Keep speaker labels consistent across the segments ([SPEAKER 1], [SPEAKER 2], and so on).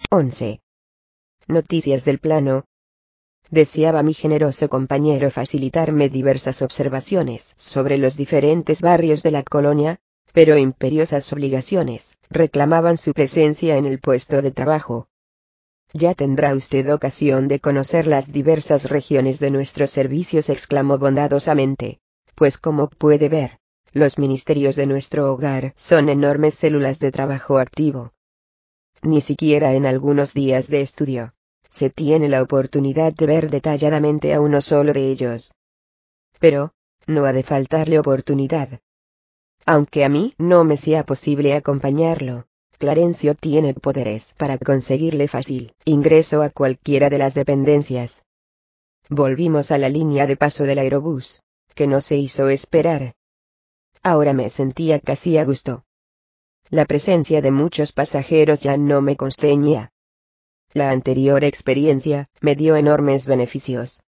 [SPEAKER 1] 11. Noticias del plano. Deseaba mi generoso compañero facilitarme diversas observaciones sobre los diferentes barrios de la colonia, pero imperiosas obligaciones reclamaban su presencia en el puesto de trabajo. Ya tendrá usted ocasión de conocer las diversas regiones de nuestros servicios, exclamó bondadosamente, pues como puede ver, los ministerios de nuestro hogar son enormes células de trabajo activo. Ni siquiera en algunos días de estudio se tiene la oportunidad de ver detalladamente a uno solo de ellos. Pero, no ha de faltarle oportunidad. Aunque a mí no me sea posible acompañarlo, Clarencio tiene poderes para conseguirle fácil ingreso a cualquiera de las dependencias. Volvimos a la línea de paso del aerobús, que no se hizo esperar. Ahora me sentía casi a gusto. La presencia de muchos pasajeros ya no me constreñía. La anterior experiencia me dio enormes beneficios.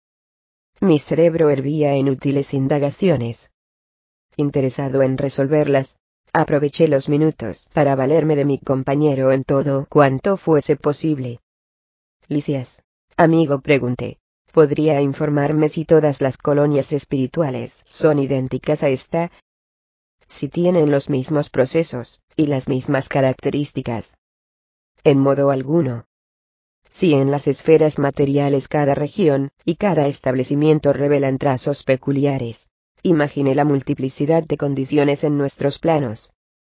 [SPEAKER 1] Mi cerebro hervía en útiles indagaciones. Interesado en resolverlas, aproveché los minutos para valerme de mi compañero en todo cuanto fuese posible. Lisias, amigo, pregunté, ¿podría informarme si todas las colonias espirituales son idénticas a esta? Si tienen los mismos procesos y las mismas características. En modo alguno. Si en las esferas materiales cada región y cada establecimiento revelan trazos peculiares, imagine la multiplicidad de condiciones en nuestros planos.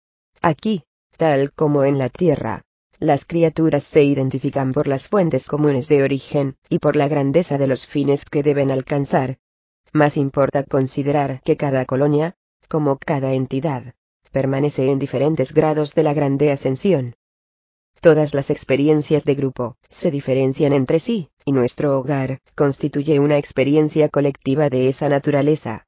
[SPEAKER 1] Aquí, tal como en la Tierra, las criaturas se identifican por las fuentes comunes de origen y por la grandeza de los fines que deben alcanzar. Más importa considerar que cada colonia, como cada entidad, permanece en diferentes grados de la grande ascensión. Todas las experiencias de grupo se diferencian entre sí, y nuestro hogar constituye una experiencia colectiva de esa naturaleza.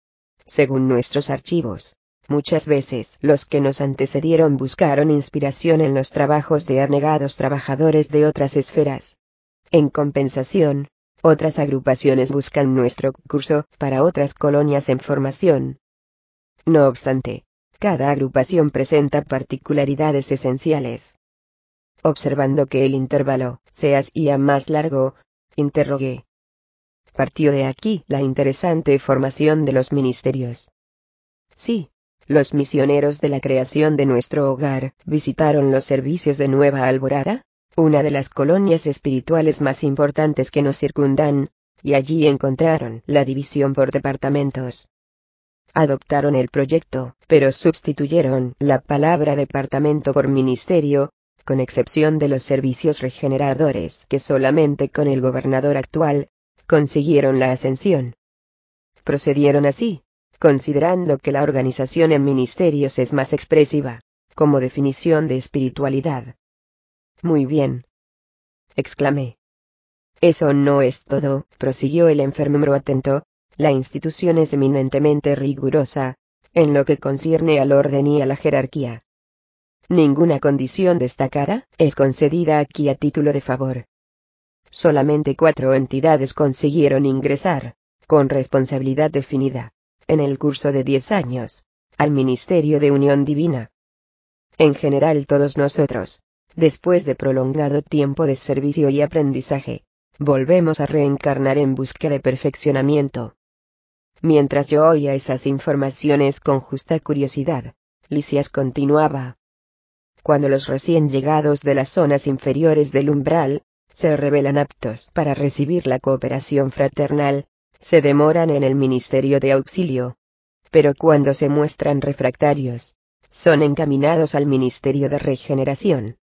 [SPEAKER 1] Según nuestros archivos, muchas veces los que nos antecedieron buscaron inspiración en los trabajos de abnegados trabajadores de otras esferas. En compensación, otras agrupaciones buscan nuestro curso para otras colonias en formación. No obstante, cada agrupación presenta particularidades esenciales. Observando que el intervalo se hacía más largo, interrogué. ¿Partió de aquí la interesante formación de los ministerios? Sí, los misioneros de la creación de nuestro hogar visitaron los servicios de Nueva Alborada, una de las colonias espirituales más importantes que nos circundan, y allí encontraron la división por departamentos. Adoptaron el proyecto, pero sustituyeron la palabra departamento por ministerio, con excepción de los servicios regeneradores que solamente con el gobernador actual consiguieron la ascensión. Procedieron así, considerando que la organización en ministerios es más expresiva, como definición de espiritualidad. Muy bien, exclamé. Eso no es todo, prosiguió el enfermero atento, la institución es eminentemente rigurosa, en lo que concierne al orden y a la jerarquía. Ninguna condición destacada es concedida aquí a título de favor. Solamente 4 entidades consiguieron ingresar, con responsabilidad definida, en el curso de 10 años, al Ministerio de Unión Divina. En general todos nosotros, después de prolongado tiempo de servicio y aprendizaje, volvemos a reencarnar en busca de perfeccionamiento. Mientras yo oía esas informaciones con justa curiosidad, Lisias continuaba. Cuando los recién llegados de las zonas inferiores del umbral se revelan aptos para recibir la cooperación fraternal, se demoran en el ministerio de auxilio. Pero cuando se muestran refractarios, son encaminados al ministerio de regeneración.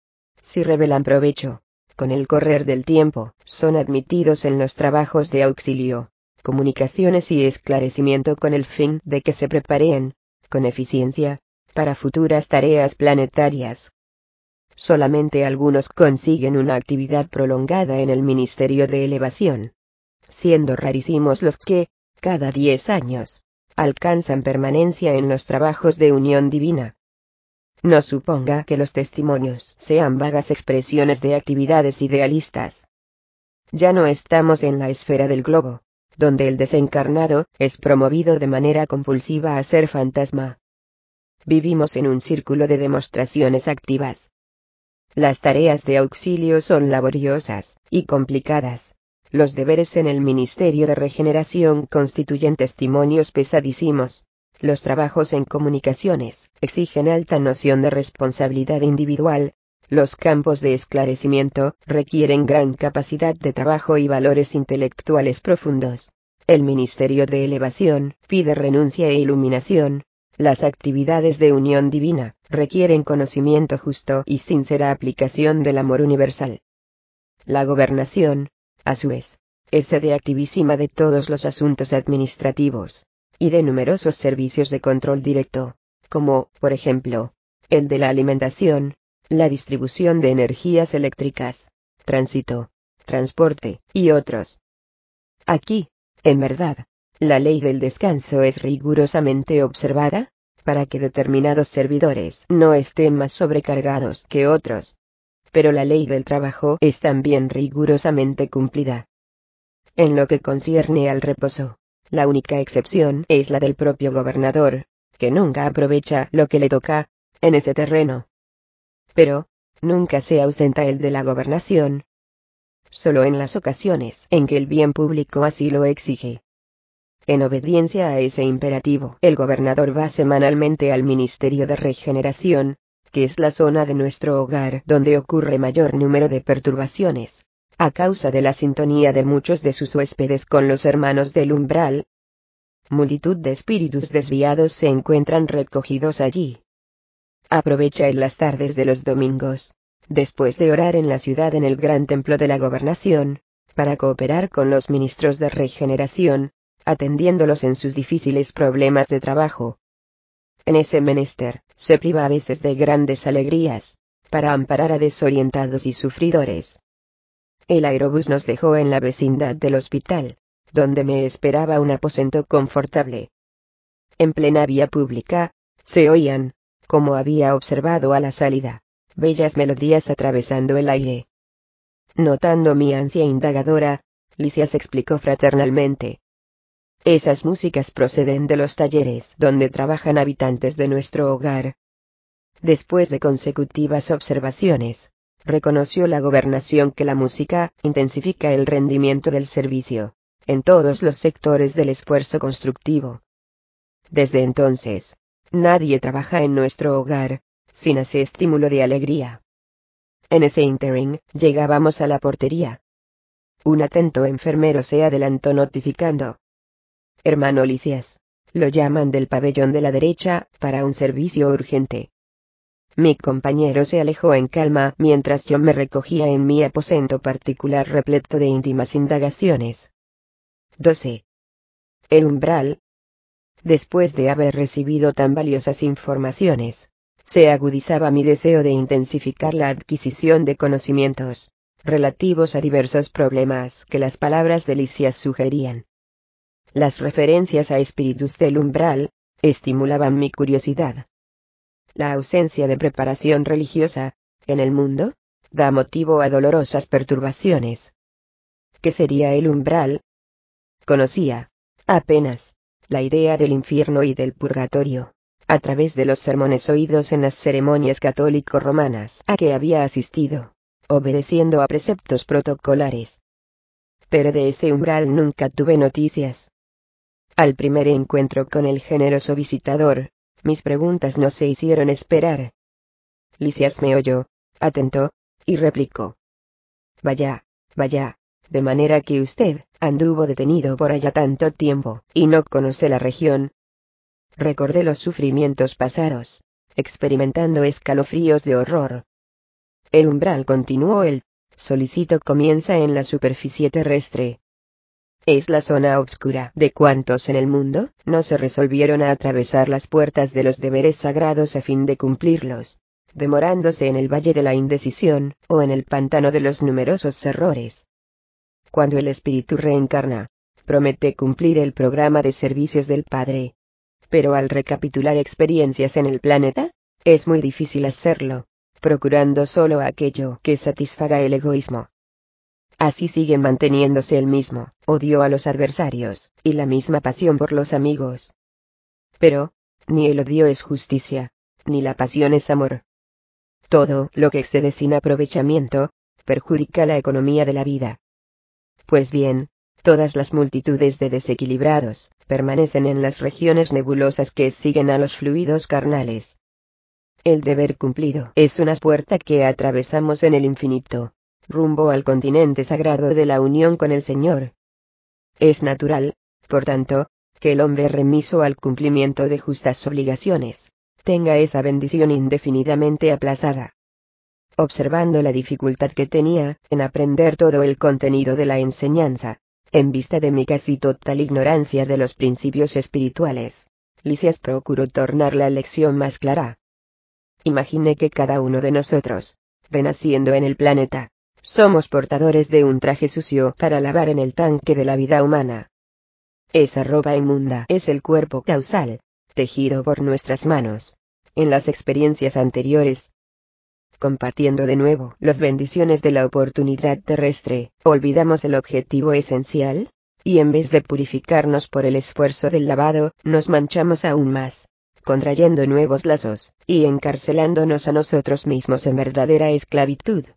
[SPEAKER 1] Si revelan provecho, con el correr del tiempo, son admitidos en los trabajos de auxilio, comunicaciones y esclarecimiento con el fin de que se preparen, con eficiencia, para futuras tareas planetarias. Solamente algunos consiguen una actividad prolongada en el Ministerio de Elevación, siendo rarísimos los que, cada 10 años, alcanzan permanencia en los trabajos de unión divina. No suponga que los testimonios sean vagas expresiones de actividades idealistas. Ya no estamos en la esfera del globo, donde el desencarnado es promovido de manera compulsiva a ser fantasma. Vivimos en un círculo de demostraciones activas. Las tareas de auxilio son laboriosas y complicadas. Los deberes en el Ministerio de Regeneración constituyen testimonios pesadísimos. Los trabajos en comunicaciones exigen alta noción de responsabilidad individual. Los campos de esclarecimiento requieren gran capacidad de trabajo y valores intelectuales profundos. El Ministerio de Elevación pide renuncia e iluminación. Las actividades de unión divina requieren conocimiento justo y sincera aplicación del amor universal. La gobernación, a su vez, es sede activísima de todos los asuntos administrativos y de numerosos servicios de control directo, como, por ejemplo, el de la alimentación, la distribución de energías eléctricas, tránsito, transporte y otros. Aquí, en verdad, la ley del descanso es rigurosamente observada, para que determinados servidores no estén más sobrecargados que otros. Pero la ley del trabajo es también rigurosamente cumplida. En lo que concierne al reposo, la única excepción es la del propio gobernador, que nunca aprovecha lo que le toca en ese terreno. Pero, nunca se ausenta el de la gobernación. Solo en las ocasiones en que el bien público así lo exige. En obediencia a ese imperativo, el gobernador va semanalmente al Ministerio de Regeneración, que es la zona de nuestro hogar donde ocurre mayor número de perturbaciones, a causa de la sintonía de muchos de sus huéspedes con los hermanos del umbral. Multitud de espíritus desviados se encuentran recogidos allí. Aprovecha en las tardes de los domingos, después de orar en la ciudad en el gran templo de la gobernación, para cooperar con los ministros de regeneración, atendiéndolos en sus difíciles problemas de trabajo. En ese menester, se priva a veces de grandes alegrías, para amparar a desorientados y sufridores. El aerobús nos dejó en la vecindad del hospital, donde me esperaba un aposento confortable. En plena vía pública, se oían, como había observado a la salida, bellas melodías atravesando el aire. Notando mi ansia indagadora, Lisias explicó fraternalmente. Esas músicas proceden de los talleres donde trabajan habitantes de nuestro hogar. Después de consecutivas observaciones, reconoció la gobernación que la música intensifica el rendimiento del servicio, en todos los sectores del esfuerzo constructivo. Desde entonces, nadie trabaja en nuestro hogar, sin ese estímulo de alegría. En ese ínterin, llegábamos a la portería. Un atento enfermero se adelantó notificando. Hermano Lisias, lo llaman del pabellón de la derecha, para un servicio urgente. Mi compañero se alejó en calma mientras yo me recogía en mi aposento particular repleto de íntimas indagaciones. 12. El umbral. Después de haber recibido tan valiosas informaciones, se agudizaba mi deseo de intensificar la adquisición de conocimientos relativos a diversos problemas que las palabras de Lisias sugerían. Las referencias a espíritus del umbral estimulaban mi curiosidad. La ausencia de preparación religiosa en el mundo da motivo a dolorosas perturbaciones. ¿Qué sería el umbral? Conocía, apenas, la idea del infierno y del purgatorio, a través de los sermones oídos en las ceremonias católico-romanas a que había asistido, obedeciendo a preceptos protocolares. Pero de ese umbral nunca tuve noticias. Al primer encuentro con el generoso visitador, mis preguntas no se hicieron esperar. Lisias me oyó, atento, y replicó. Vaya, de manera que usted anduvo detenido por allá tanto tiempo, y no conoce la región. Recordé los sufrimientos pasados, experimentando escalofríos de horror. El umbral, continuó él, solícito, comienza en la superficie terrestre. Es la zona obscura de cuantos en el mundo no se resolvieron a atravesar las puertas de los deberes sagrados a fin de cumplirlos, demorándose en el valle de la indecisión, o en el pantano de los numerosos errores. Cuando el espíritu reencarna, promete cumplir el programa de servicios del Padre. Pero al recapitular experiencias en el planeta, es muy difícil hacerlo, procurando solo aquello que satisfaga el egoísmo. Así sigue manteniéndose el mismo odio a los adversarios, y la misma pasión por los amigos. Pero, ni el odio es justicia, ni la pasión es amor. Todo lo que excede sin aprovechamiento, perjudica la economía de la vida. Pues bien, todas las multitudes de desequilibrados, permanecen en las regiones nebulosas que siguen a los fluidos carnales. El deber cumplido es una puerta que atravesamos en el infinito, rumbo al continente sagrado de la unión con el Señor. Es natural, por tanto, que el hombre remiso al cumplimiento de justas obligaciones, tenga esa bendición indefinidamente aplazada. Observando la dificultad que tenía en aprender todo el contenido de la enseñanza, en vista de mi casi total ignorancia de los principios espirituales, Lisias procuró tornar la lección más clara. Imagine que cada uno de nosotros, renaciendo en el planeta, somos portadores de un traje sucio para lavar en el tanque de la vida humana. Esa ropa inmunda es el cuerpo causal, tejido por nuestras manos. En las experiencias anteriores, compartiendo de nuevo las bendiciones de la oportunidad terrestre, olvidamos el objetivo esencial, y en vez de purificarnos por el esfuerzo del lavado, nos manchamos aún más, contrayendo nuevos lazos, y encarcelándonos a nosotros mismos en verdadera esclavitud.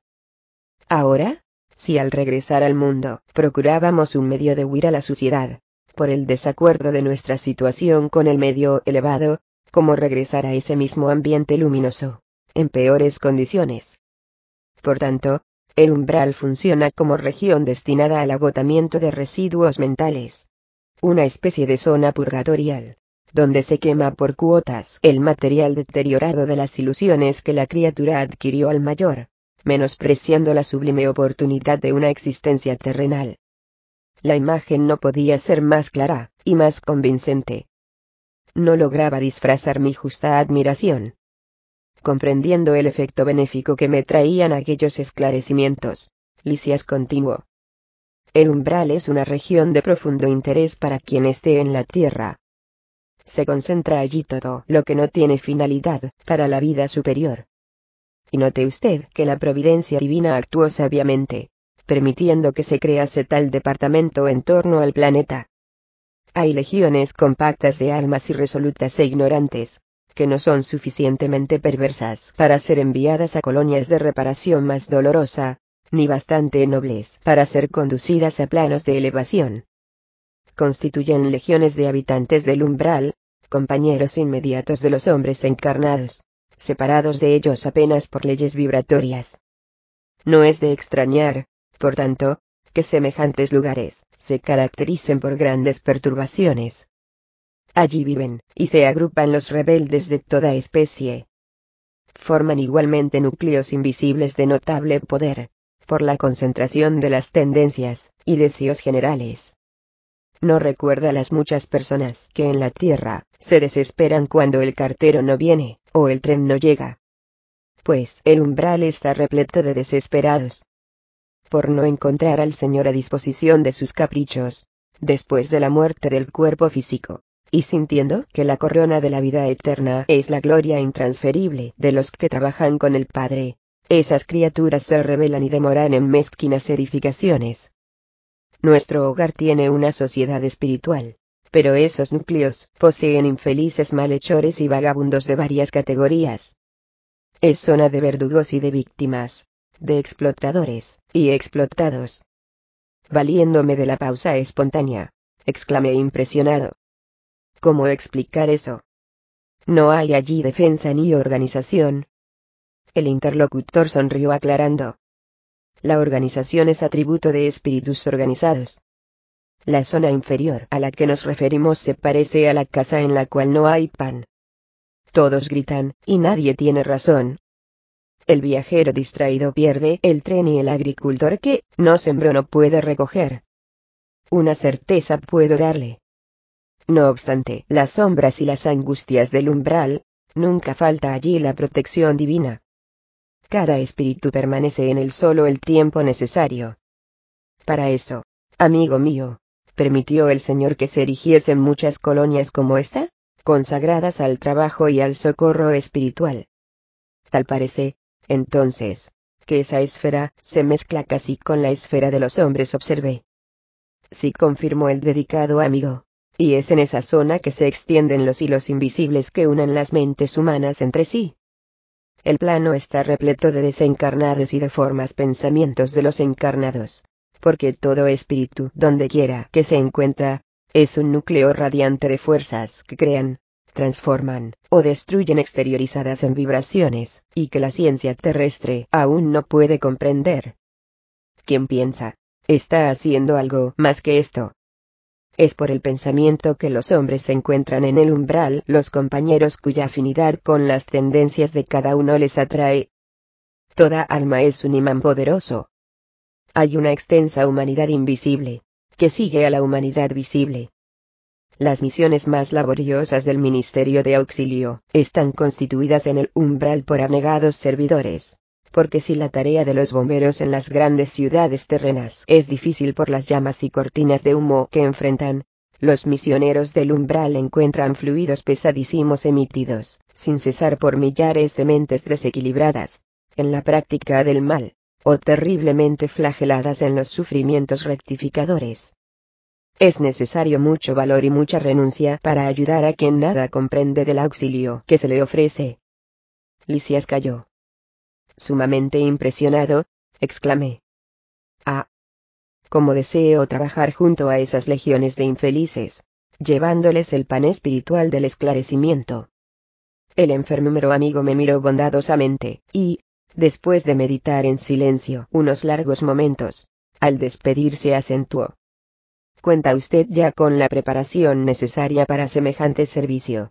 [SPEAKER 1] Ahora, si al regresar al mundo, procurábamos un medio de huir a la suciedad, por el desacuerdo de nuestra situación con el medio elevado, ¿cómo regresar a ese mismo ambiente luminoso, en peores condiciones? Por tanto, el umbral funciona como región destinada al agotamiento de residuos mentales. Una especie de zona purgatorial, donde se quema por cuotas el material deteriorado de las ilusiones que la criatura adquirió al mayor, menospreciando la sublime oportunidad de una existencia terrenal. La imagen no podía ser más clara, y más convincente. No lograba disfrazar mi justa admiración. Comprendiendo el efecto benéfico que me traían aquellos esclarecimientos, Lisias continuó. El umbral es una región de profundo interés para quien esté en la tierra. Se concentra allí todo lo que no tiene finalidad para la vida superior. Y note usted que la providencia divina actuó sabiamente, permitiendo que se crease tal departamento en torno al planeta. Hay legiones compactas de almas irresolutas e ignorantes, que no son suficientemente perversas para ser enviadas a colonias de reparación más dolorosa, ni bastante nobles para ser conducidas a planos de elevación. Constituyen legiones de habitantes del umbral, compañeros inmediatos de los hombres encarnados, separados de ellos apenas por leyes vibratorias. No es de extrañar, por tanto, que semejantes lugares se caractericen por grandes perturbaciones. Allí viven, y se agrupan los rebeldes de toda especie. Forman igualmente núcleos invisibles de notable poder, por la concentración de las tendencias y deseos generales. No recuerda las muchas personas que en la tierra se desesperan cuando el cartero no viene, o el tren no llega. Pues el umbral está repleto de desesperados, por no encontrar al Señor a disposición de sus caprichos, después de la muerte del cuerpo físico, y sintiendo que la corona de la vida eterna es la gloria intransferible de los que trabajan con el Padre, esas criaturas se rebelan y demoran en mezquinas edificaciones. Nuestro hogar tiene una sociedad espiritual, pero esos núcleos poseen infelices malhechores y vagabundos de varias categorías. Es zona de verdugos y de víctimas, de explotadores y explotados. Valiéndome de la pausa espontánea, exclamé impresionado. ¿Cómo explicar eso? No hay allí defensa ni organización. El interlocutor sonrió aclarando. La organización es atributo de espíritus organizados. La zona inferior a la que nos referimos se parece a la casa en la cual no hay pan. Todos gritan, y nadie tiene razón. El viajero distraído pierde el tren y el agricultor que no sembró no puede recoger. Una certeza puedo darle. No obstante las sombras y las angustias del umbral, nunca falta allí la protección divina. Cada espíritu permanece en él solo el tiempo necesario. Para eso, amigo mío, permitió el Señor que se erigiesen muchas colonias como esta, consagradas al trabajo y al socorro espiritual. Tal parece, entonces, que esa esfera se mezcla casi con la esfera de los hombres, observé. Sí, confirmó el dedicado amigo, y es en esa zona que se extienden los hilos invisibles que unen las mentes humanas entre sí. El plano está repleto de desencarnados y de formas pensamientos de los encarnados. Porque todo espíritu, donde quiera que se encuentra, es un núcleo radiante de fuerzas que crean, transforman o destruyen exteriorizadas en vibraciones, y que la ciencia terrestre aún no puede comprender. Quien piensa, está haciendo algo más que esto. Es por el pensamiento que los hombres se encuentran en el umbral, los compañeros cuya afinidad con las tendencias de cada uno les atrae. Toda alma es un imán poderoso. Hay una extensa humanidad invisible, que sigue a la humanidad visible. Las misiones más laboriosas del Ministerio de Auxilio están constituidas en el umbral por abnegados servidores. Porque si la tarea de los bomberos en las grandes ciudades terrenas es difícil por las llamas y cortinas de humo que enfrentan, los misioneros del umbral encuentran fluidos pesadísimos emitidos, sin cesar por millares de mentes desequilibradas, en la práctica del mal, o terriblemente flageladas en los sufrimientos rectificadores. Es necesario mucho valor y mucha renuncia para ayudar a quien nada comprende del auxilio que se le ofrece. Lisias calló. Sumamente impresionado, exclamé: «Ah, cómo deseo trabajar junto a esas legiones de infelices, llevándoles el pan espiritual del esclarecimiento». El enfermero amigo me miró bondadosamente, y, después de meditar en silencio unos largos momentos, al despedirse acentuó: «¿Cuenta usted ya con la preparación necesaria para semejante servicio?».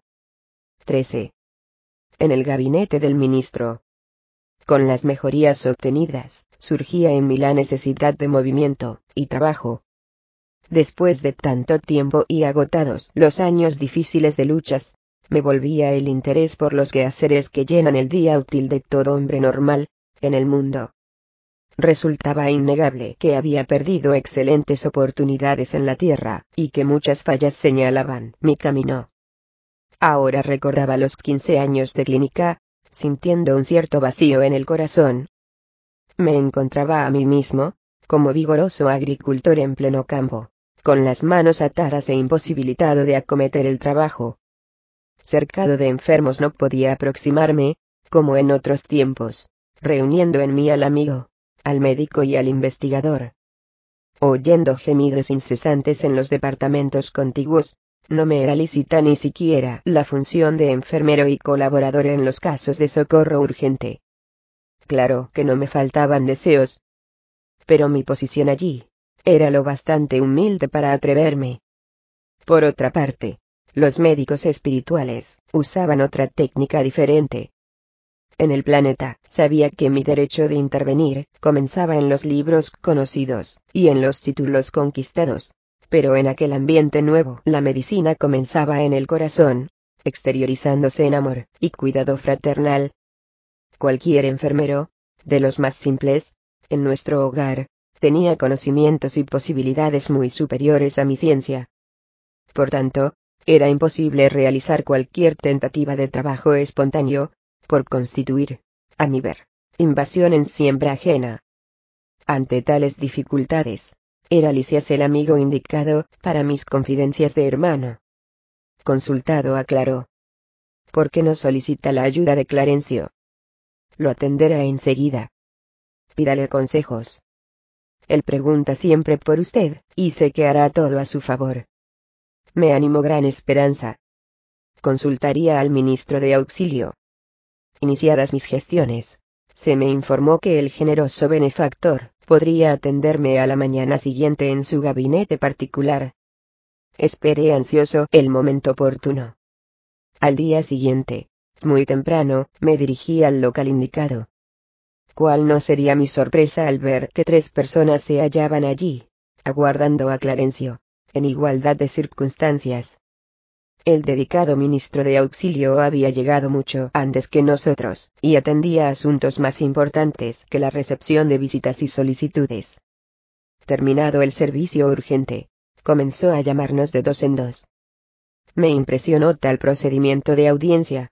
[SPEAKER 1] 13. En el gabinete del ministro. Con las mejorías obtenidas, surgía en mí la necesidad de movimiento y trabajo. Después de tanto tiempo y agotados los años difíciles de luchas, me volvía el interés por los quehaceres que llenan el día útil de todo hombre normal, en el mundo. Resultaba innegable que había perdido excelentes oportunidades en la tierra, y que muchas fallas señalaban mi camino. Ahora recordaba los 15 años de clínica, sintiendo un cierto vacío en el corazón. Me encontraba a mí mismo, como vigoroso agricultor en pleno campo, con las manos atadas e imposibilitado de acometer el trabajo. Cercado de enfermos no podía aproximarme, como en otros tiempos, reuniendo en mí al amigo, al médico y al investigador. Oyendo gemidos incesantes en los departamentos contiguos, no me era lícita ni siquiera la función de enfermero y colaborador en los casos de socorro urgente. Claro que no me faltaban deseos, pero mi posición allí era lo bastante humilde para atreverme. Por otra parte, los médicos espirituales usaban otra técnica diferente. En el planeta, sabía que mi derecho de intervenir comenzaba en los libros conocidos y en los títulos conquistados, pero en aquel ambiente nuevo la medicina comenzaba en el corazón, exteriorizándose en amor y cuidado fraternal. Cualquier enfermero, de los más simples, en nuestro hogar, tenía conocimientos y posibilidades muy superiores a mi ciencia. Por tanto, era imposible realizar cualquier tentativa de trabajo espontáneo, por constituir, a mi ver, invasión en siembra ajena. Ante tales dificultades, era Lisias el amigo indicado para mis confidencias de hermano. Consultado aclaró: «¿Por qué no solicita la ayuda de Clarencio? Lo atenderá enseguida. Pídale consejos. Él pregunta siempre por usted, y sé que hará todo a su favor». Me animó gran esperanza. Consultaría al ministro de Auxilio. Iniciadas mis gestiones, se me informó que el generoso benefactor podría atenderme a la mañana siguiente en su gabinete particular. Esperé ansioso el momento oportuno. Al día siguiente, muy temprano, me dirigí al local indicado. ¿Cuál no sería mi sorpresa al ver que 3 personas se hallaban allí, aguardando a Clarencio, en igualdad de circunstancias? El dedicado ministro de Auxilio había llegado mucho antes que nosotros, y atendía asuntos más importantes que la recepción de visitas y solicitudes. Terminado el servicio urgente, comenzó a llamarnos de 2 en 2. Me impresionó tal procedimiento de audiencia.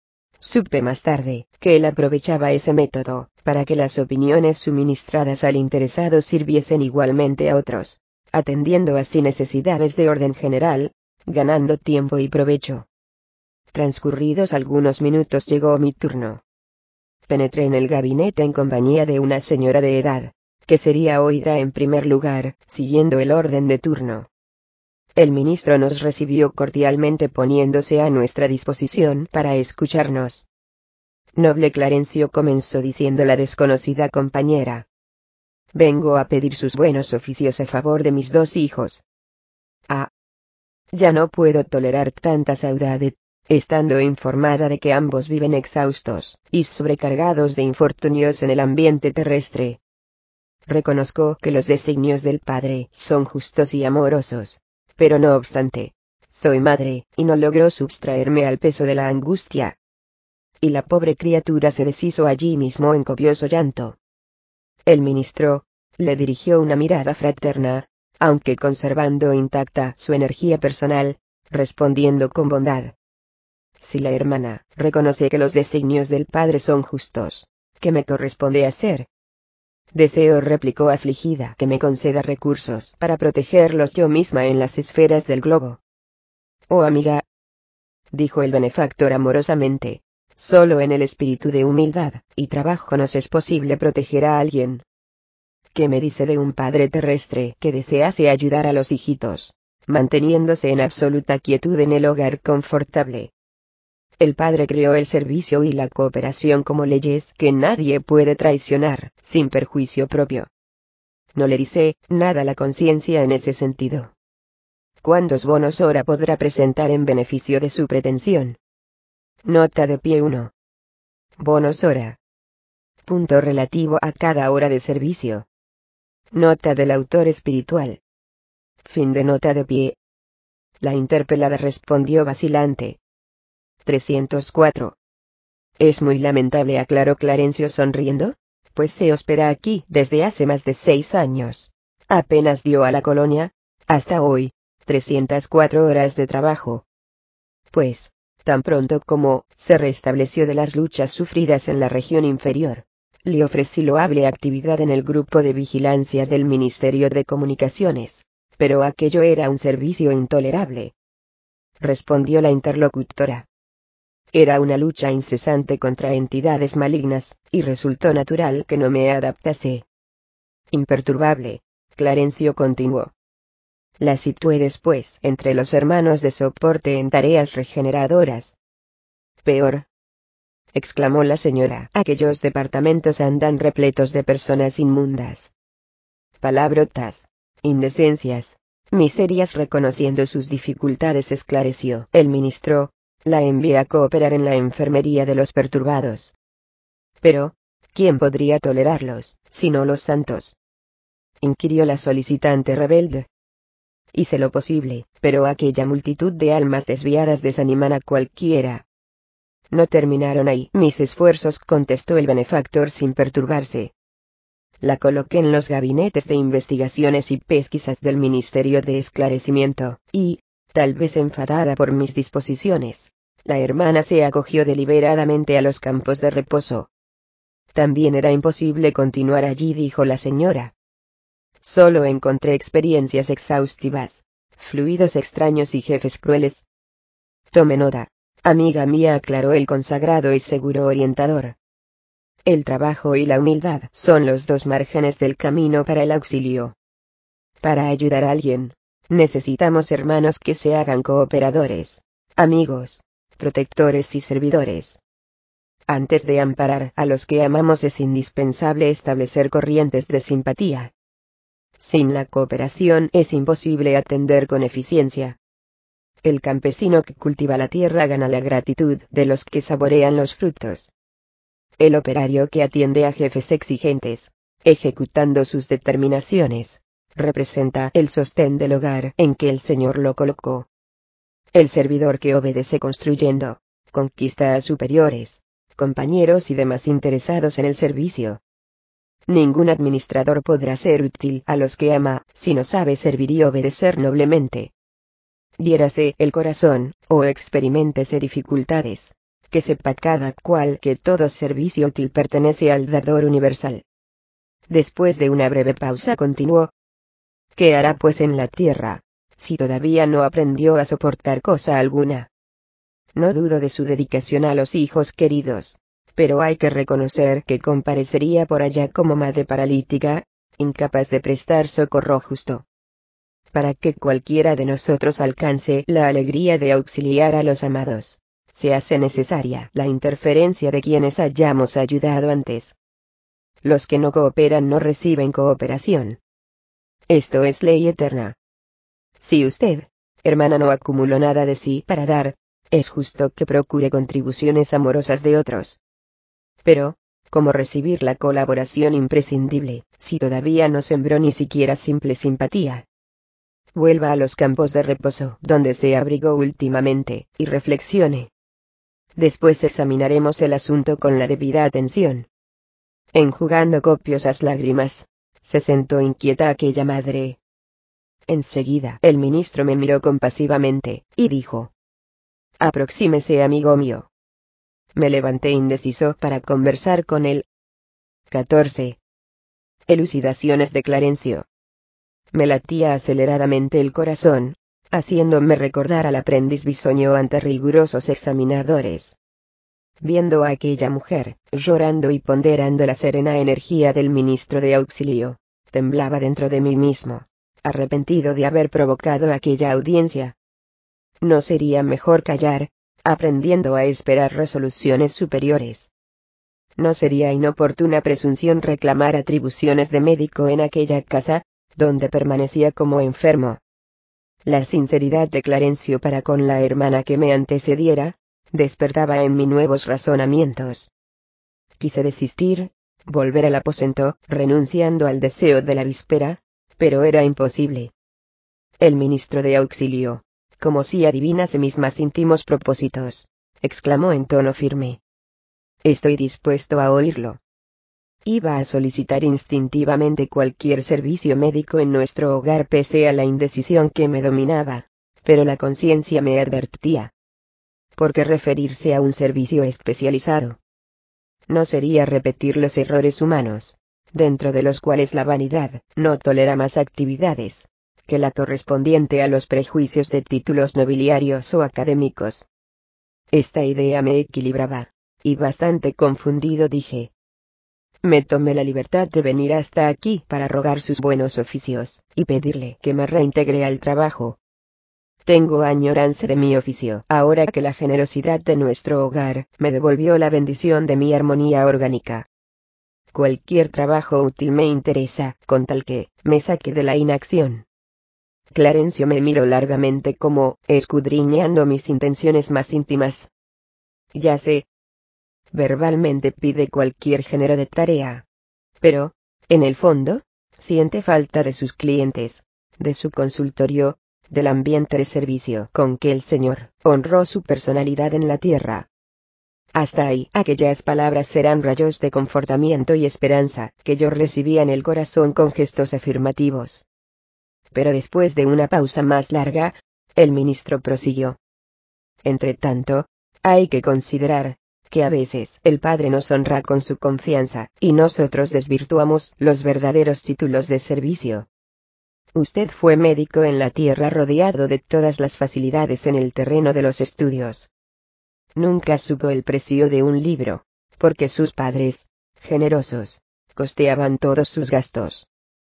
[SPEAKER 1] Supe más tarde que él aprovechaba ese método para que las opiniones suministradas al interesado sirviesen igualmente a otros, atendiendo así necesidades de orden general, ganando tiempo y provecho. Transcurridos algunos minutos llegó mi turno. penetré en el gabinete en compañía de una señora de edad, que sería oída en primer lugar, siguiendo el orden de turno. El ministro nos recibió cordialmente poniéndose a nuestra disposición para escucharnos. Noble Clarencio, comenzó diciendo la desconocida compañera. Vengo a pedir sus buenos oficios a favor de mis 2 hijos. Ya no puedo tolerar tanta saudade, estando informada de que ambos viven exhaustos y sobrecargados de infortunios en el ambiente terrestre. Reconozco que los designios del Padre son justos y amorosos, pero no obstante, soy madre, y no logro subtraerme al peso de la angustia. Y la pobre criatura se deshizo allí mismo en copioso llanto. El ministro le dirigió una mirada fraterna, aunque conservando intacta su energía personal, respondiendo con bondad. Si la hermana reconoce que los designios del Padre son justos, ¿qué me corresponde hacer? Deseo, replicó afligida, que me conceda recursos para protegerlos yo misma en las esferas del globo. Oh amiga, dijo el benefactor amorosamente, solo en el espíritu de humildad y trabajo nos es posible proteger a alguien. ¿Qué me dice de un padre terrestre que desease ayudar a los hijitos, manteniéndose en absoluta quietud en el hogar confortable? El Padre creó el servicio y la cooperación como leyes que nadie puede traicionar, sin perjuicio propio. No le dice nada la conciencia en ese sentido. ¿Cuántos bonos hora podrá presentar en beneficio de su pretensión? Nota de pie 1. Bonos hora. Punto relativo a cada hora de servicio. Nota del autor espiritual. Fin de nota de pie. La interpelada respondió vacilante. 304. Es muy lamentable, aclaró Clarencio sonriendo, pues se hospeda aquí desde hace más de 6 años. Apenas dio a la colonia, hasta hoy, 304 horas de trabajo. Pues, tan pronto como se restableció de las luchas sufridas en la región inferior, le ofrecí loable actividad en el grupo de vigilancia del Ministerio de Comunicaciones, pero aquello era un servicio intolerable. Respondió la interlocutora. Era una lucha incesante contra entidades malignas, y resultó natural que no me adaptase. Imperturbable, Clarencio continuó. La situé después entre los hermanos de soporte en tareas regeneradoras. Peor, exclamó la señora, aquellos departamentos andan repletos de personas inmundas. Palabrotas, indecencias, miserias. Reconociendo sus dificultades, esclareció el ministro, la envía a cooperar en la enfermería de los perturbados. Pero, ¿quién podría tolerarlos, sino los santos? Inquirió la solicitante rebelde. Hice lo posible, pero aquella multitud de almas desviadas desaniman a cualquiera. No terminaron ahí mis esfuerzos, contestó el benefactor sin perturbarse. La coloqué en los gabinetes de investigaciones y pesquisas del Ministerio de Esclarecimiento, y, tal vez enfadada por mis disposiciones, la hermana se acogió deliberadamente a los campos de reposo. También era imposible continuar allí, dijo la señora. Solo encontré experiencias exhaustivas, fluidos extraños y jefes crueles. Tome nota, amiga mía, aclaró el consagrado y seguro orientador. El trabajo y la humildad son los 2 márgenes del camino para el auxilio. Para ayudar a alguien, necesitamos hermanos que se hagan cooperadores, amigos, protectores y servidores. Antes de amparar a los que amamos es indispensable establecer corrientes de simpatía. Sin la cooperación es imposible atender con eficiencia. El campesino que cultiva la tierra gana la gratitud de los que saborean los frutos. El operario que atiende a jefes exigentes, ejecutando sus determinaciones, representa el sostén del hogar en que el Señor lo colocó. El servidor que obedece construyendo, conquista a superiores, compañeros y demás interesados en el servicio. Ningún administrador podrá ser útil a los que ama si no sabe servir y obedecer noblemente. Diérase el corazón, o experiméntese dificultades, que sepa cada cual que todo servicio útil pertenece al dador universal. Después de una breve pausa continuó. ¿Qué hará pues en la tierra, si todavía no aprendió a soportar cosa alguna? No dudo de su dedicación a los hijos queridos, pero hay que reconocer que comparecería por allá como madre paralítica, incapaz de prestar socorro justo. Para que cualquiera de nosotros alcance la alegría de auxiliar a los amados, se hace necesaria la interferencia de quienes hayamos ayudado antes. Los que no cooperan no reciben cooperación. Esto es ley eterna. Si usted, hermana, no acumuló nada de sí para dar, es justo que procure contribuciones amorosas de otros. Pero, ¿cómo recibir la colaboración imprescindible, si todavía no sembró ni siquiera simple simpatía? Vuelva a los campos de reposo donde se abrigó últimamente, y reflexione. Después examinaremos el asunto con la debida atención. Enjugando copiosas lágrimas, se sentó inquieta aquella madre. Enseguida el ministro me miró compasivamente, y dijo: «Aproxímese, amigo mío». Me levanté indeciso para conversar con él. 14. Elucidaciones de Clarencio. Me latía aceleradamente el corazón, haciéndome recordar al aprendiz bisoño ante rigurosos examinadores. Viendo a aquella mujer, llorando y ponderando la serena energía del ministro de auxilio, temblaba dentro de mí mismo, arrepentido de haber provocado aquella audiencia. ¿No sería mejor callar, aprendiendo a esperar resoluciones superiores? ¿No sería inoportuna presunción reclamar atribuciones de médico en aquella casa, donde permanecía como enfermo? La sinceridad de Clarencio para con la hermana que me antecediera, despertaba en mí nuevos razonamientos. Quise desistir, volver al aposento, renunciando al deseo de la víspera, pero era imposible. El ministro de auxilio, como si adivinase mis más íntimos propósitos, exclamó en tono firme: «Estoy dispuesto a oírlo». Iba a solicitar instintivamente cualquier servicio médico en nuestro hogar pese a la indecisión que me dominaba, pero la conciencia me advertía. ¿Por qué referirse a un servicio especializado? No sería repetir los errores humanos, dentro de los cuales la vanidad no tolera más actividades que la correspondiente a los prejuicios de títulos nobiliarios o académicos. Esta idea me equilibraba, y bastante confundido dije: «Me tomé la libertad de venir hasta aquí para rogar sus buenos oficios, y pedirle que me reintegre al trabajo. Tengo añoranza de mi oficio, ahora que la generosidad de nuestro hogar me devolvió la bendición de mi armonía orgánica. Cualquier trabajo útil me interesa, con tal que me saque de la inacción». Clarencio me miró largamente como escudriñando mis intenciones más íntimas. «Ya sé. Verbalmente pide cualquier género de tarea. Pero, en el fondo, siente falta de sus clientes, de su consultorio, del ambiente de servicio con que el Señor honró su personalidad en la tierra». Hasta ahí aquellas palabras serán rayos de confortamiento y esperanza que yo recibía en el corazón con gestos afirmativos. Pero después de una pausa más larga, el ministro prosiguió: «Entretanto, hay que considerar que a veces el Padre nos honra con su confianza, y nosotros desvirtuamos los verdaderos títulos de servicio. Usted fue médico en la tierra rodeado de todas las facilidades en el terreno de los estudios. Nunca supo el precio de un libro, porque sus padres, generosos, costeaban todos sus gastos.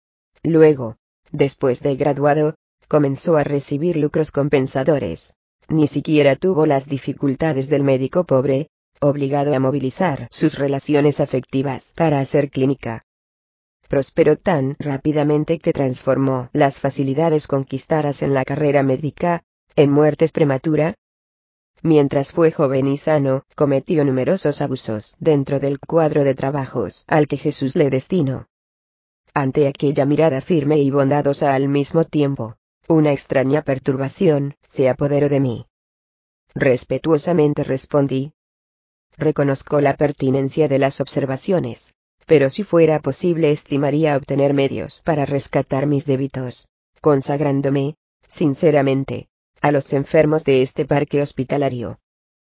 [SPEAKER 1] Luego, después de graduado, comenzó a recibir lucros compensadores. Ni siquiera tuvo las dificultades del médico pobre, obligado a movilizar sus relaciones afectivas para hacer clínica. Prosperó tan rápidamente que transformó las facilidades conquistadas en la carrera médica en muertes prematura. Mientras fue joven y sano, cometió numerosos abusos dentro del cuadro de trabajos al que Jesús le destinó. Ante aquella mirada firme y bondadosa al mismo tiempo, una extraña perturbación se apoderó de mí. Respetuosamente respondí: «Reconozco la pertinencia de las observaciones, pero si fuera posible estimaría obtener medios para rescatar mis débitos, consagrándome, sinceramente, a los enfermos de este parque hospitalario».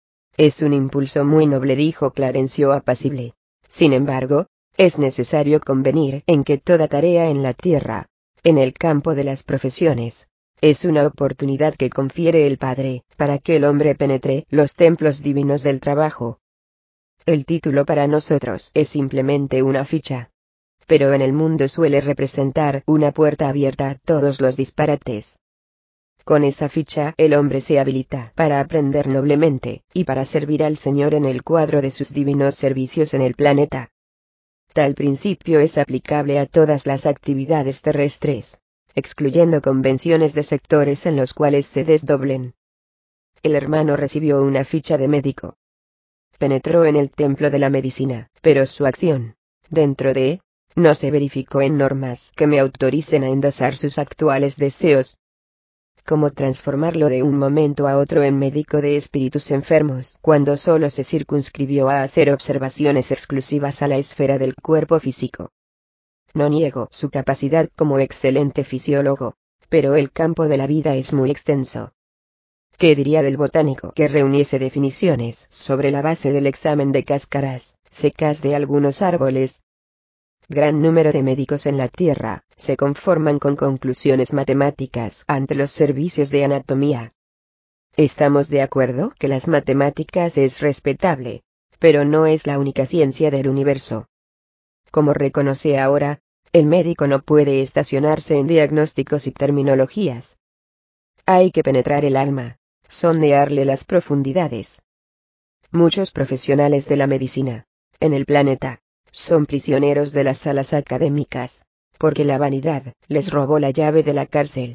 [SPEAKER 1] «Es un impulso muy noble», dijo Clarencio apacible. «Sin embargo, es necesario convenir en que toda tarea en la tierra, en el campo de las profesiones, es una oportunidad que confiere el Padre para que el hombre penetre los templos divinos del trabajo. El título para nosotros es simplemente una ficha. Pero en el mundo suele representar una puerta abierta a todos los disparates. Con esa ficha el hombre se habilita para aprender noblemente, y para servir al Señor en el cuadro de sus divinos servicios en el planeta. Tal principio es aplicable a todas las actividades terrestres, excluyendo convenciones de sectores en los cuales se desdoblen. El hermano recibió una ficha de médico. Penetró en el templo de la medicina, pero su acción, dentro de, no se verificó en normas que me autoricen a endosar sus actuales deseos. ¿Cómo transformarlo de un momento a otro en médico de espíritus enfermos, cuando solo se circunscribió a hacer observaciones exclusivas a la esfera del cuerpo físico? No niego su capacidad como excelente fisiólogo, pero el campo de la vida es muy extenso. ¿Qué diría del botánico que reuniese definiciones sobre la base del examen de cáscaras secas de algunos árboles? Gran número de médicos en la Tierra se conforman con conclusiones matemáticas ante los servicios de anatomía. Estamos de acuerdo que las matemáticas es respetable, pero no es la única ciencia del universo. Como reconoce ahora, el médico no puede estacionarse en diagnósticos y terminologías. Hay que penetrar el alma, sondearle las profundidades. Muchos profesionales de la medicina, en el planeta, son prisioneros de las salas académicas, porque la vanidad les robó la llave de la cárcel.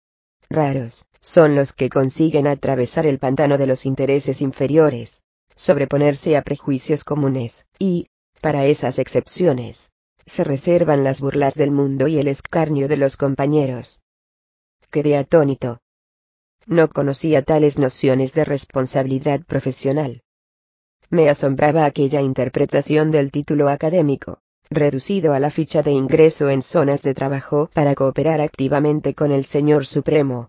[SPEAKER 1] Raros son los que consiguen atravesar el pantano de los intereses inferiores, sobreponerse a prejuicios comunes, y, para esas excepciones, se reservan las burlas del mundo y el escarnio de los compañeros. Quedé atónito. No conocía tales nociones de responsabilidad profesional. Me asombraba aquella interpretación del título académico, reducido a la ficha de ingreso en zonas de trabajo para cooperar activamente con el Señor Supremo.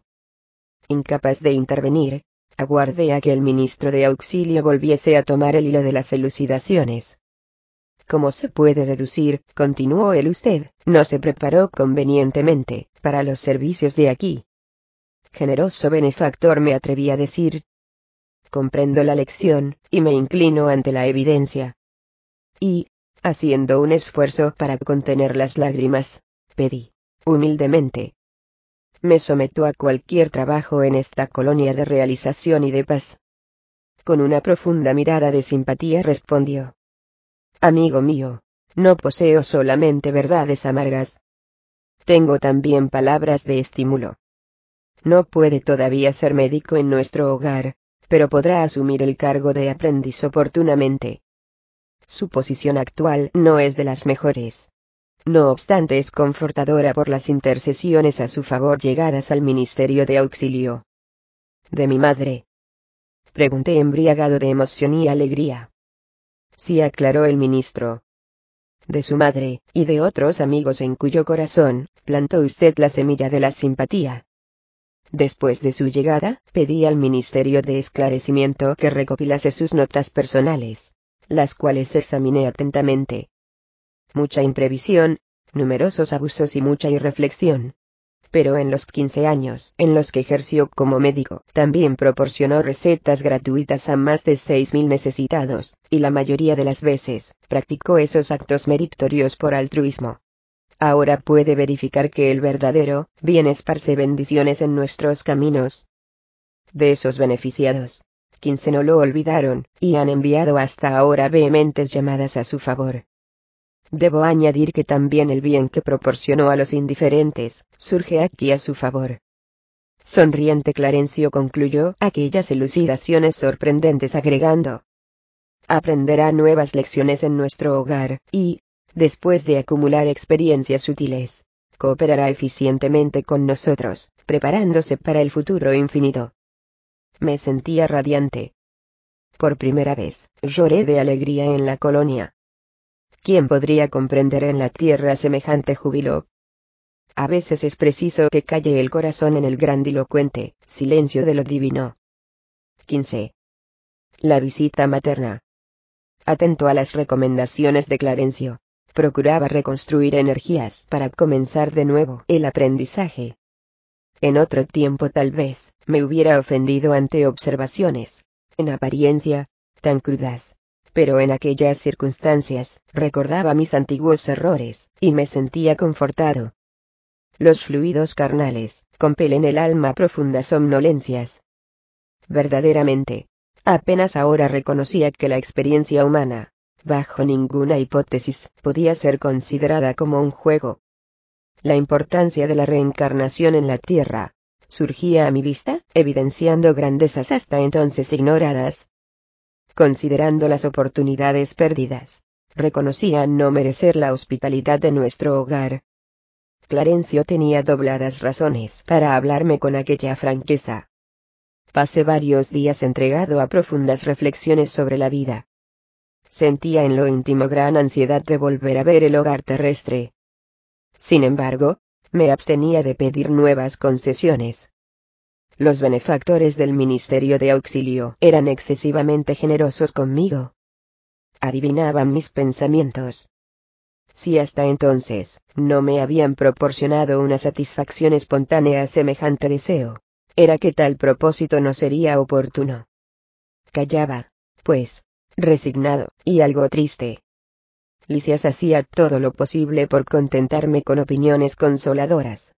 [SPEAKER 1] Incapaz de intervenir, aguardé a que el ministro de auxilio volviese a tomar el hilo de las elucidaciones. Como se puede deducir, continuó él, usted no se preparó convenientemente para los servicios de aquí. Generoso benefactor, me atreví a decir. Comprendo la lección, y me inclino ante la evidencia. Y, haciendo un esfuerzo para contener las lágrimas, pedí, humildemente. Me someto a cualquier trabajo en esta colonia de realización y de paz. Con una profunda mirada de simpatía respondió. Amigo mío, no poseo solamente verdades amargas. Tengo también palabras de estímulo. No puede todavía ser médico en nuestro hogar, pero podrá asumir el cargo de aprendiz oportunamente. Su posición actual no es de las mejores. No obstante, es confortadora por las intercesiones a su favor llegadas al Ministerio de Auxilio. ¿De mi madre?, pregunté embriagado de emoción y alegría. Sí, aclaró el ministro. De su madre, y de otros amigos en cuyo corazón plantó usted la semilla de la simpatía. Después de su llegada, pedí al Ministerio de Esclarecimiento que recopilase sus notas personales, las cuales examiné atentamente. Mucha imprevisión, numerosos abusos y mucha irreflexión. Pero en los 15 años en los que ejerció como médico, también proporcionó recetas gratuitas a más de 6.000 necesitados, y la mayoría de las veces, practicó esos actos meritorios por altruismo. Ahora puede verificar que el verdadero bien esparce bendiciones en nuestros caminos. De esos beneficiados, 15 no lo olvidaron, y han enviado hasta ahora vehementes llamadas a su favor. Debo añadir que también el bien que proporcionó a los indiferentes, surge aquí a su favor. Sonriente, Clarencio concluyó aquellas elucidaciones sorprendentes agregando. Aprenderá nuevas lecciones en nuestro hogar, y, después de acumular experiencias útiles, cooperará eficientemente con nosotros, preparándose para el futuro infinito. Me sentía radiante. Por primera vez, lloré de alegría en la colonia. ¿Quién podría comprender en la tierra semejante júbilo? A veces es preciso que calle el corazón en el grandilocuente silencio de lo divino. 15. La visita materna. Atento a las recomendaciones de Clarencio, procuraba reconstruir energías para comenzar de nuevo el aprendizaje. En otro tiempo tal vez me hubiera ofendido ante observaciones, en apariencia, tan crudas, Pero en aquellas circunstancias, recordaba mis antiguos errores, y me sentía confortado. Los fluidos carnales, compelen el alma a profundas somnolencias. Verdaderamente, apenas ahora reconocía que la experiencia humana, bajo ninguna hipótesis, podía ser considerada como un juego. La importancia de la reencarnación en la Tierra, surgía a mi vista, evidenciando grandezas hasta entonces ignoradas. Considerando las oportunidades perdidas, reconocía no merecer la hospitalidad de nuestro hogar. Clarencio tenía dobladas razones para hablarme con aquella franqueza. Pasé varios días entregado a profundas reflexiones sobre la vida. Sentía en lo íntimo gran ansiedad de volver a ver el hogar terrestre. Sin embargo, me abstenía de pedir nuevas concesiones. Los benefactores del Ministerio de Auxilio eran excesivamente generosos conmigo. Adivinaban mis pensamientos. Si hasta entonces no me habían proporcionado una satisfacción espontánea a semejante deseo, era que tal propósito no sería oportuno. Callaba, pues, resignado y algo triste. Lisias hacía todo lo posible por contentarme con opiniones consoladoras.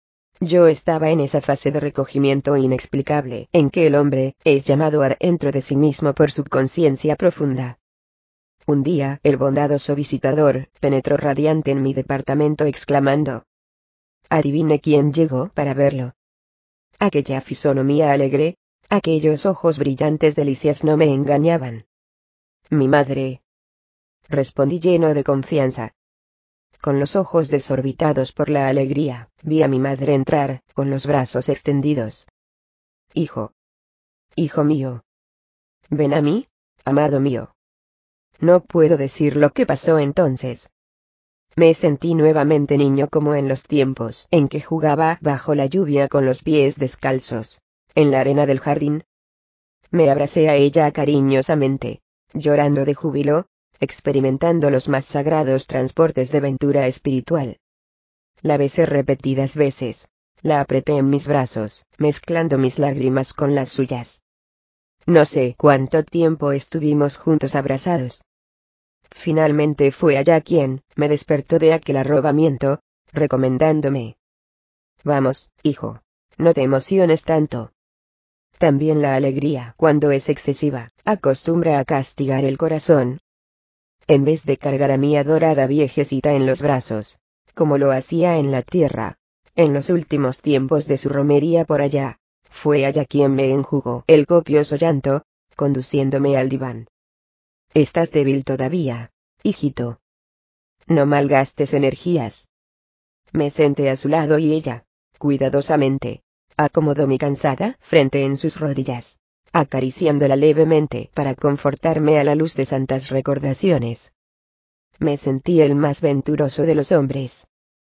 [SPEAKER 1] Yo estaba en esa fase de recogimiento inexplicable en que el hombre es llamado adentro de sí mismo por su conciencia profunda. Un día el bondadoso visitador penetró radiante en mi departamento exclamando: «Adivine quién llegó para verlo». Aquella fisonomía alegre, aquellos ojos brillantes de Lisias no me engañaban. «Mi madre», respondí lleno de confianza. Con los ojos desorbitados por la alegría, vi a mi madre entrar, con los brazos extendidos. «Hijo. Hijo mío. Ven a mí, amado mío». No puedo decir lo que pasó entonces. Me sentí nuevamente niño como en los tiempos en que jugaba bajo la lluvia con los pies descalzos, en la arena del jardín. Me abracé a ella cariñosamente, llorando de júbilo, experimentando los más sagrados transportes de ventura espiritual. La besé repetidas veces, la apreté en mis brazos, mezclando mis lágrimas con las suyas. No sé cuánto tiempo estuvimos juntos abrazados. Finalmente fue ella quien me despertó de aquel arrobamiento, recomendándome: «Vamos, hijo, no te emociones tanto». También la alegría, cuando es excesiva, acostumbra a castigar el corazón. En vez de cargar a mi adorada viejecita en los brazos, como lo hacía en la tierra, en los últimos tiempos de su romería por allá, fue ella quien me enjugó el copioso llanto, conduciéndome al diván. «Estás débil todavía, hijito. No malgastes energías». Me senté a su lado y ella, cuidadosamente, acomodó mi cansada frente en sus rodillas, acariciándola levemente para confortarme a la luz de santas recordaciones. Me sentí el más venturoso de los hombres.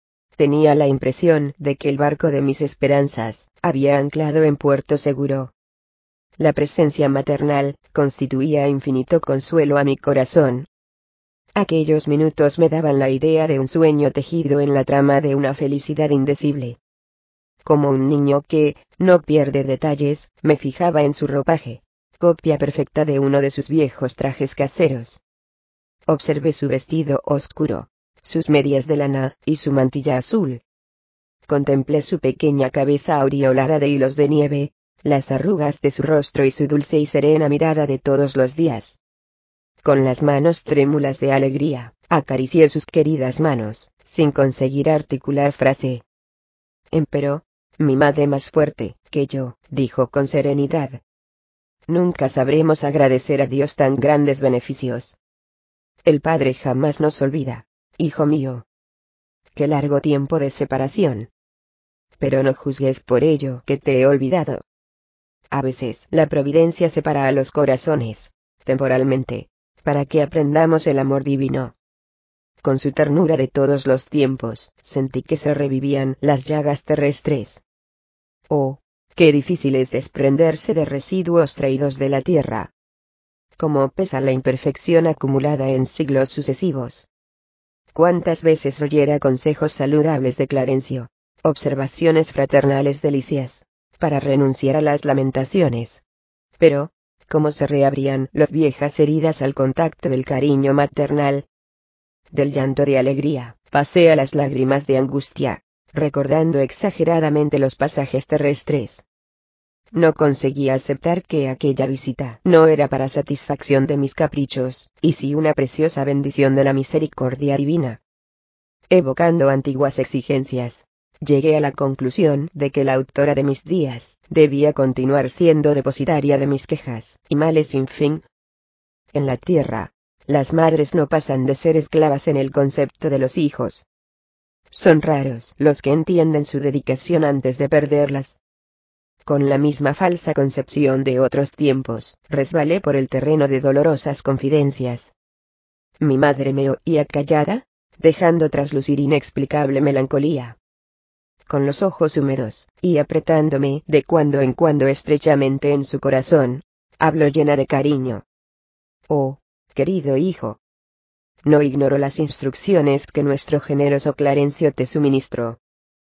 [SPEAKER 1] Tenía la impresión de que el barco de mis esperanzas había anclado en puerto seguro. La presencia maternal constituía infinito consuelo a mi corazón. Aquellos minutos me daban la idea de un sueño tejido en la trama de una felicidad indecible. Como un niño que no pierde detalles, me fijaba en su ropaje, copia perfecta de uno de sus viejos trajes caseros. Observé su vestido oscuro, sus medias de lana y su mantilla azul. Contemplé su pequeña cabeza aureolada de hilos de nieve, las arrugas de su rostro y su dulce y serena mirada de todos los días. Con las manos trémulas de alegría, acaricié sus queridas manos, sin conseguir articular frase. «Empero, mi madre más fuerte que yo», dijo con serenidad. «Nunca sabremos agradecer a Dios tan grandes beneficios. El Padre jamás nos olvida, hijo mío. Qué largo tiempo de separación. Pero no juzgues por ello que te he olvidado. A veces la providencia separa a los corazones, temporalmente, para que aprendamos el amor divino». Con su ternura de todos los tiempos, sentí que se revivían las llagas terrestres. Oh, qué difícil es desprenderse de residuos traídos de la tierra. Cómo pesa la imperfección acumulada en siglos sucesivos. Cuántas veces oyera consejos saludables de Clarencio, observaciones fraternales de Lisias, para renunciar a las lamentaciones. Pero, cómo se reabrían las viejas heridas al contacto del cariño maternal. Del llanto de alegría, pasé a las lágrimas de angustia, recordando exageradamente los pasajes terrestres. No conseguía aceptar que aquella visita no era para satisfacción de mis caprichos, y sí una preciosa bendición de la misericordia divina. Evocando antiguas exigencias, llegué a la conclusión de que la autora de mis días debía continuar siendo depositaria de mis quejas y males sin fin. En la tierra, las madres no pasan de ser esclavas en el concepto de los hijos. Son raros los que entienden su dedicación antes de perderlas. Con la misma falsa concepción de otros tiempos, resbalé por el terreno de dolorosas confidencias. Mi madre me oía callada, dejando traslucir inexplicable melancolía. Con los ojos húmedos, y apretándome de cuando en cuando estrechamente en su corazón, habló llena de cariño. Oh, querido hijo. No ignoro las instrucciones que nuestro generoso Clarencio te suministró.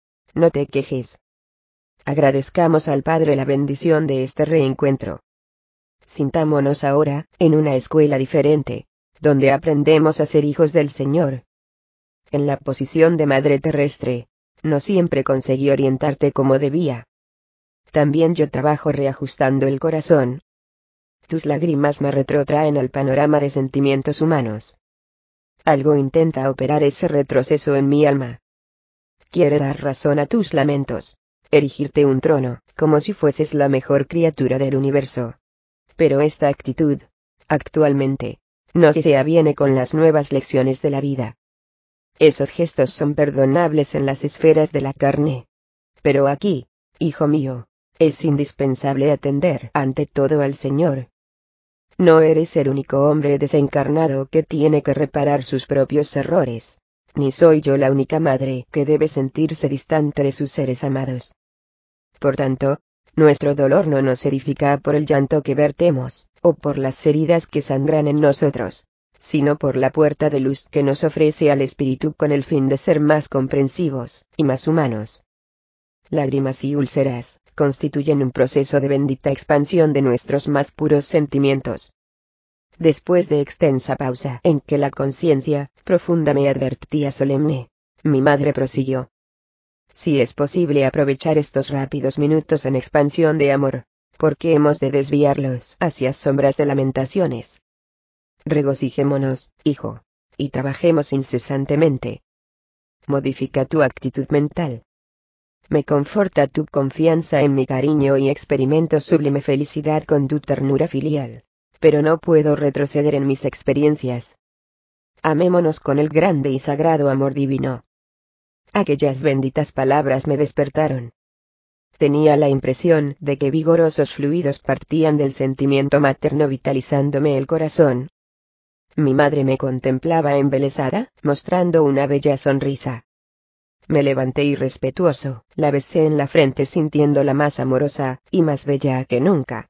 [SPEAKER 1] No te quejes. Agradezcamos al Padre la bendición de este reencuentro. Sintámonos ahora, en una escuela diferente, donde aprendemos a ser hijos del Señor. En la posición de madre terrestre, no siempre conseguí orientarte como debía. También yo trabajo reajustando el corazón. Tus lágrimas me retrotraen al panorama de sentimientos humanos. Algo intenta operar ese retroceso en mi alma. Quiere dar razón a tus lamentos, erigirte un trono, como si fueses la mejor criatura del universo. Pero esta actitud, actualmente, no se aviene con las nuevas lecciones de la vida. Esos gestos son perdonables en las esferas de la carne. Pero aquí, hijo mío, es indispensable atender ante todo al Señor. No eres el único hombre desencarnado que tiene que reparar sus propios errores, ni soy yo la única madre que debe sentirse distante de sus seres amados. Por tanto, nuestro dolor no nos edifica por el llanto que vertemos, o por las heridas que sangran en nosotros, sino por la puerta de luz que nos ofrece al Espíritu con el fin de ser más comprensivos y más humanos. Lágrimas y úlceras constituyen un proceso de bendita expansión de nuestros más puros sentimientos. Después de extensa pausa en que la conciencia profunda me advertía solemne, mi madre prosiguió. Si es posible aprovechar estos rápidos minutos en expansión de amor, ¿por qué hemos de desviarlos hacia sombras de lamentaciones? Regocijémonos, hijo, y trabajemos incesantemente. Modifica tu actitud mental. Me conforta tu confianza en mi cariño y experimento sublime felicidad con tu ternura filial, pero no puedo retroceder en mis experiencias. Amémonos con el grande y sagrado amor divino. Aquellas benditas palabras me despertaron. Tenía la impresión de que vigorosos fluidos partían del sentimiento materno vitalizándome el corazón. Mi madre me contemplaba embelesada, mostrando una bella sonrisa. Me levanté y respetuoso, la besé en la frente sintiéndola más amorosa y más bella que nunca.